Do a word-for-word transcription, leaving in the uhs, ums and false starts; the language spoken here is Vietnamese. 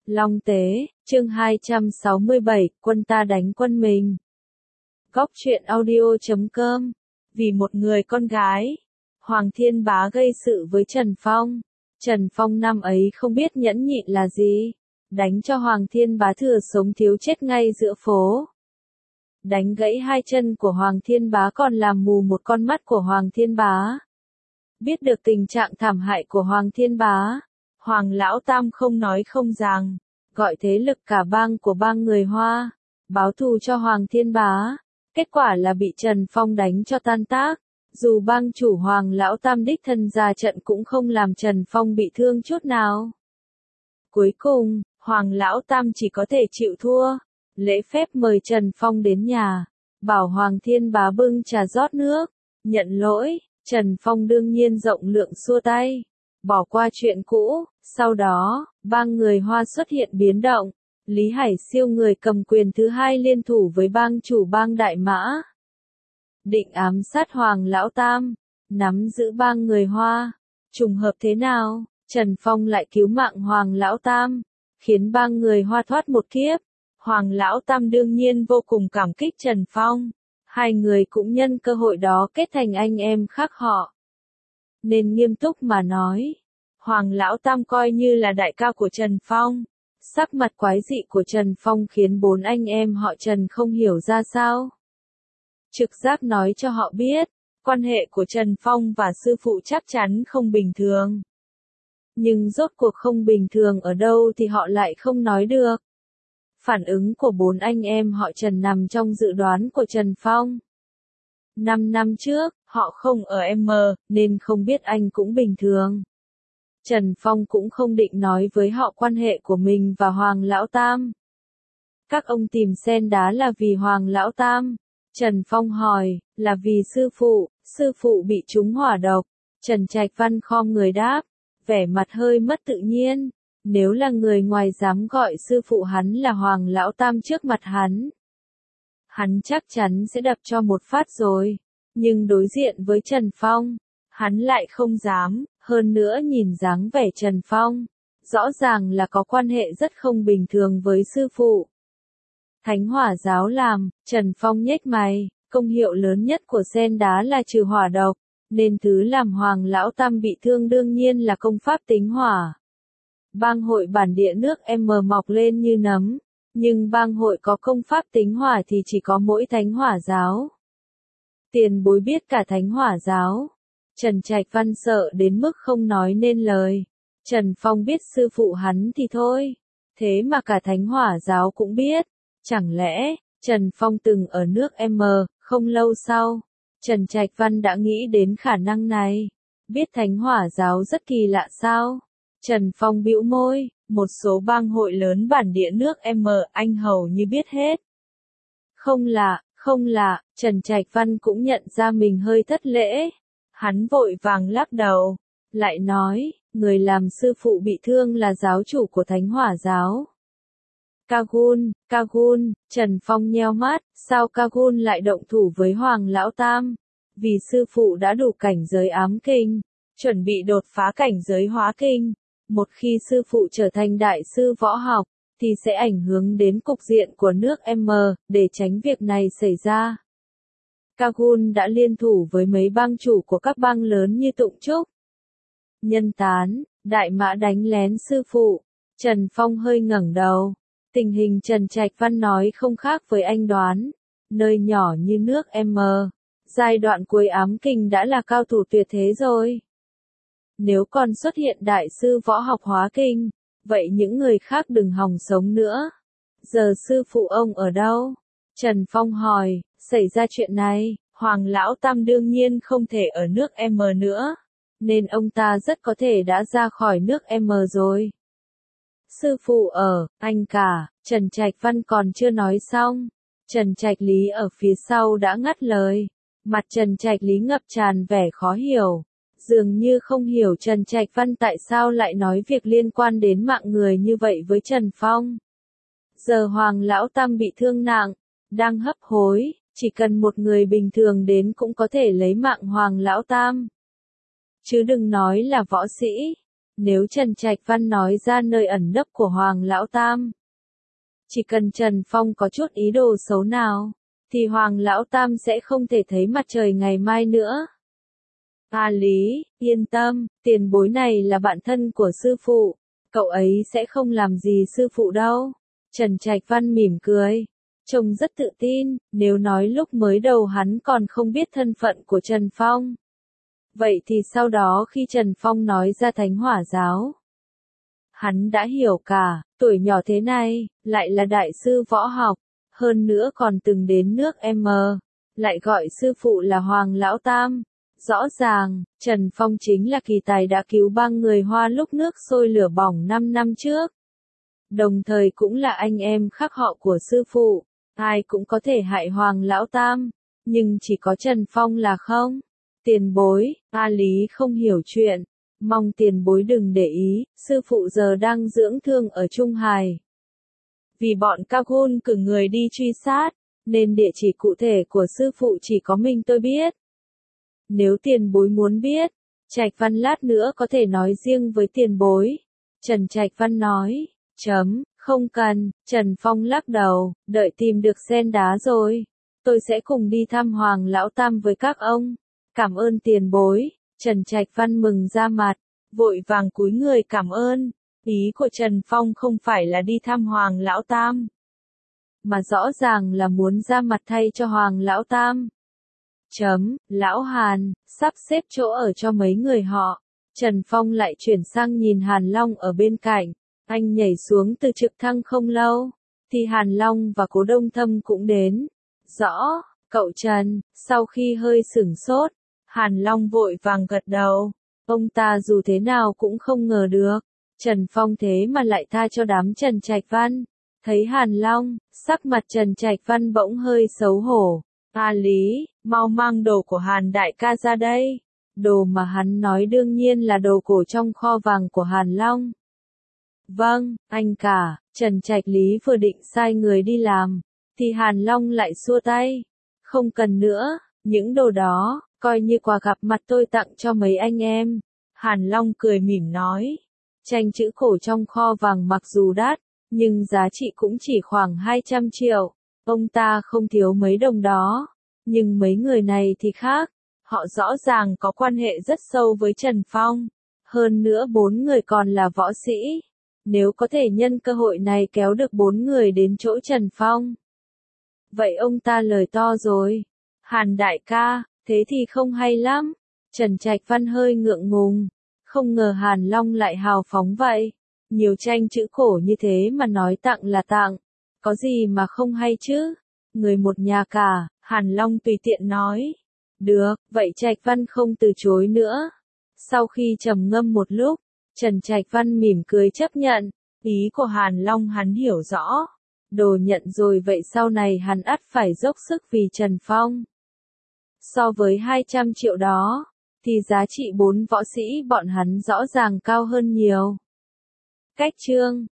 Long Tế, chương hai trăm sáu mươi bảy, quân ta đánh quân mình. Góc truyện audio chấm com. Vì một người con gái, Hoàng Thiên Bá gây sự với Trần Phong. Trần Phong năm ấy không biết nhẫn nhịn là gì, đánh cho Hoàng Thiên Bá thừa sống thiếu chết ngay giữa phố. Đánh gãy hai chân của Hoàng Thiên Bá còn làm mù một con mắt của Hoàng Thiên Bá. Biết được tình trạng thảm hại của Hoàng Thiên Bá, Hoàng Lão Tam không nói không rằng, gọi thế lực cả bang của bang người Hoa, báo thù cho Hoàng Thiên Bá. Kết quả là bị Trần Phong đánh cho tan tác. Dù bang chủ Hoàng Lão Tam đích thân ra trận cũng không làm Trần Phong bị thương chút nào. Cuối cùng, Hoàng Lão Tam chỉ có thể chịu thua. Lễ phép mời Trần Phong đến nhà, bảo Hoàng Thiên Bá bưng trà rót nước, nhận lỗi. Trần Phong đương nhiên rộng lượng xua tay, bỏ qua chuyện cũ. Sau đó, bang người Hoa xuất hiện biến động. Lý Hải Siêu người cầm quyền thứ hai liên thủ với bang chủ bang Đại Mã, định ám sát Hoàng Lão Tam, nắm giữ bang người Hoa. Trùng hợp thế nào, Trần Phong lại cứu mạng Hoàng Lão Tam, khiến bang người Hoa thoát một kiếp. Hoàng Lão Tam đương nhiên vô cùng cảm kích Trần Phong. Hai người cũng nhân cơ hội đó kết thành anh em khác họ. Nên nghiêm túc mà nói, Hoàng Lão Tam coi như là đại ca của Trần Phong. Sắc mặt quái dị của Trần Phong khiến bốn anh em họ Trần không hiểu ra sao. Trực giác nói cho họ biết, quan hệ của Trần Phong và sư phụ chắc chắn không bình thường. Nhưng rốt cuộc không bình thường ở đâu thì họ lại không nói được. Phản ứng của bốn anh em họ Trần nằm trong dự đoán của Trần Phong. Năm năm trước, họ không ở M, nên không biết anh cũng bình thường. Trần Phong cũng không định nói với họ quan hệ của mình và Hoàng Lão Tam. Các ông tìm sen đá là vì Hoàng Lão Tam. Trần Phong hỏi, là vì sư phụ, sư phụ bị trúng hỏa độc. Trần Trạch Văn khom người đáp, vẻ mặt hơi mất tự nhiên. Nếu là người ngoài dám gọi sư phụ hắn là Hoàng Lão Tam trước mặt hắn, hắn chắc chắn sẽ đập cho một phát rồi. Nhưng đối diện với Trần Phong, hắn lại không dám. Hơn nữa nhìn dáng vẻ Trần Phong, rõ ràng là có quan hệ rất không bình thường với sư phụ. Thánh Hỏa giáo làm, Trần Phong nhếch mày, công hiệu lớn nhất của sen đá là trừ hỏa độc, nên thứ làm Hoàng Lão Tam bị thương đương nhiên là công pháp tính hỏa. Bang hội bản địa nước M mọc lên như nấm, nhưng bang hội có công pháp tính hỏa thì chỉ có mỗi Thánh Hỏa giáo. Tiền bối biết cả Thánh Hỏa giáo. Trần Trạch Văn sợ đến mức không nói nên lời. Trần Phong biết sư phụ hắn thì thôi, thế mà cả Thánh Hỏa giáo cũng biết. Chẳng lẽ, Trần Phong từng ở nước M, không lâu sau, Trần Trạch Văn đã nghĩ đến khả năng này. Biết Thánh Hỏa giáo rất kỳ lạ sao? Trần Phong bĩu môi, một số bang hội lớn bản địa nước M anh hầu như biết hết. Không lạ, không lạ, Trần Trạch Văn cũng nhận ra mình hơi thất lễ. Hắn vội vàng lắc đầu, lại nói, người làm sư phụ bị thương là giáo chủ của Thánh Hỏa giáo. Kagun, Kagun, Trần Phong nheo mắt, sao Kagun lại động thủ với Hoàng Lão Tam? Vì sư phụ đã đủ cảnh giới ám kinh, chuẩn bị đột phá cảnh giới hóa kinh. Một khi sư phụ trở thành đại sư võ học, thì sẽ ảnh hưởng đến cục diện của nước M, để tránh việc này xảy ra. Kagun đã liên thủ với mấy bang chủ của các bang lớn như Tụng Trúc, Nhân Tán, Đại Mã đánh lén sư phụ. Trần Phong hơi ngẩng đầu. Tình hình Trần Trạch Văn nói không khác với anh đoán. Nơi nhỏ như nước M, giai đoạn cuối ám kinh đã là cao thủ tuyệt thế rồi. Nếu còn xuất hiện đại sư võ học hóa kinh, vậy những người khác đừng hòng sống nữa. Giờ sư phụ ông ở đâu? Trần Phong hỏi. Xảy ra chuyện này, Hoàng Lão Tam đương nhiên không thể ở nước M nữa, nên ông ta rất có thể đã ra khỏi nước M rồi. Sư phụ ở, anh cả, Trần Trạch Văn còn chưa nói xong. Trần Trạch Lý ở phía sau đã ngắt lời. Mặt Trần Trạch Lý ngập tràn vẻ khó hiểu. Dường như không hiểu Trần Trạch Văn tại sao lại nói việc liên quan đến mạng người như vậy với Trần Phong. Giờ Hoàng Lão Tam bị thương nặng, đang hấp hối. Chỉ cần một người bình thường đến cũng có thể lấy mạng Hoàng Lão Tam. Chứ đừng nói là võ sĩ. Nếu Trần Trạch Văn nói ra nơi ẩn nấp của Hoàng Lão Tam, chỉ cần Trần Phong có chút ý đồ xấu nào, thì Hoàng Lão Tam sẽ không thể thấy mặt trời ngày mai nữa. A Lý, yên tâm, tiền bối này là bạn thân của sư phụ, cậu ấy sẽ không làm gì sư phụ đâu. Trần Trạch Văn mỉm cười, trông rất tự tin, nếu nói lúc mới đầu hắn còn không biết thân phận của Trần Phong. Vậy thì sau đó khi Trần Phong nói ra Thánh Hỏa Giáo, hắn đã hiểu cả, tuổi nhỏ thế này, lại là đại sư võ học, hơn nữa còn từng đến nước M, lại gọi sư phụ là Hoàng Lão Tam. Rõ ràng, Trần Phong chính là kỳ tài đã cứu ba người Hoa lúc nước sôi lửa bỏng năm năm trước. Đồng thời cũng là anh em khác họ của sư phụ, ai cũng có thể hại Hoàng Lão Tam, nhưng chỉ có Trần Phong là không. Tiền bối, A Lý không hiểu chuyện, mong tiền bối đừng để ý, sư phụ giờ đang dưỡng thương ở Trung Hải. Vì bọn Cao Gun cử người đi truy sát, nên địa chỉ cụ thể của sư phụ chỉ có mình tôi biết. Nếu tiền bối muốn biết, Trạch Văn lát nữa có thể nói riêng với tiền bối. Trần Trạch Văn nói, chấm, không cần, Trần Phong lắc đầu, đợi tìm được sen đá rồi. Tôi sẽ cùng đi thăm Hoàng Lão Tam với các ông. Cảm ơn tiền bối, Trần Trạch Văn mừng ra mặt, vội vàng cúi người cảm ơn. Ý của Trần Phong không phải là đi thăm Hoàng Lão Tam, mà rõ ràng là muốn ra mặt thay cho Hoàng Lão Tam. Chấm, Lão Hàn, sắp xếp chỗ ở cho mấy người họ. Trần Phong lại chuyển sang nhìn Hàn Long ở bên cạnh. Anh nhảy xuống từ trực thăng không lâu, thì Hàn Long và Cố Đông Thâm cũng đến. Rõ, cậu Trần, sau khi hơi sửng sốt, Hàn Long vội vàng gật đầu. Ông ta dù thế nào cũng không ngờ được, Trần Phong thế mà lại tha cho đám Trần Trạch Văn. Thấy Hàn Long, sắc mặt Trần Trạch Văn bỗng hơi xấu hổ. A Lý, mau mang đồ của Hàn đại ca ra đây. Đồ mà hắn nói đương nhiên là đồ cổ trong kho vàng của Hàn Long. Vâng, anh cả, Trần Trạch Lý vừa định sai người đi làm, thì Hàn Long lại xua tay. Không cần nữa, những đồ đó, coi như quà gặp mặt tôi tặng cho mấy anh em. Hàn Long cười mỉm nói, tranh chữ cổ trong kho vàng mặc dù đắt, nhưng giá trị cũng chỉ khoảng hai trăm triệu. Ông ta không thiếu mấy đồng đó, nhưng mấy người này thì khác, họ rõ ràng có quan hệ rất sâu với Trần Phong. Hơn nữa bốn người còn là võ sĩ. Nếu có thể nhân cơ hội này kéo được bốn người đến chỗ Trần Phong, vậy ông ta lời to rồi. Hàn đại ca, thế thì không hay lắm. Trần Trạch Văn hơi ngượng ngùng, không ngờ Hàn Long lại hào phóng vậy. Nhiều tranh chữ cổ như thế mà nói tặng là tặng, có gì mà không hay chứ. Người một nhà cả, Hàn Long tùy tiện nói. Được, vậy Trạch Văn không từ chối nữa. Sau khi trầm ngâm một lúc, Trần Trạch Văn mỉm cười chấp nhận. Ý của Hàn Long hắn hiểu rõ. Đồ nhận rồi vậy sau này hắn ắt phải dốc sức vì Trần Phong. So với hai trăm triệu đó, thì giá trị bốn võ sĩ bọn hắn rõ ràng cao hơn nhiều. Cách chương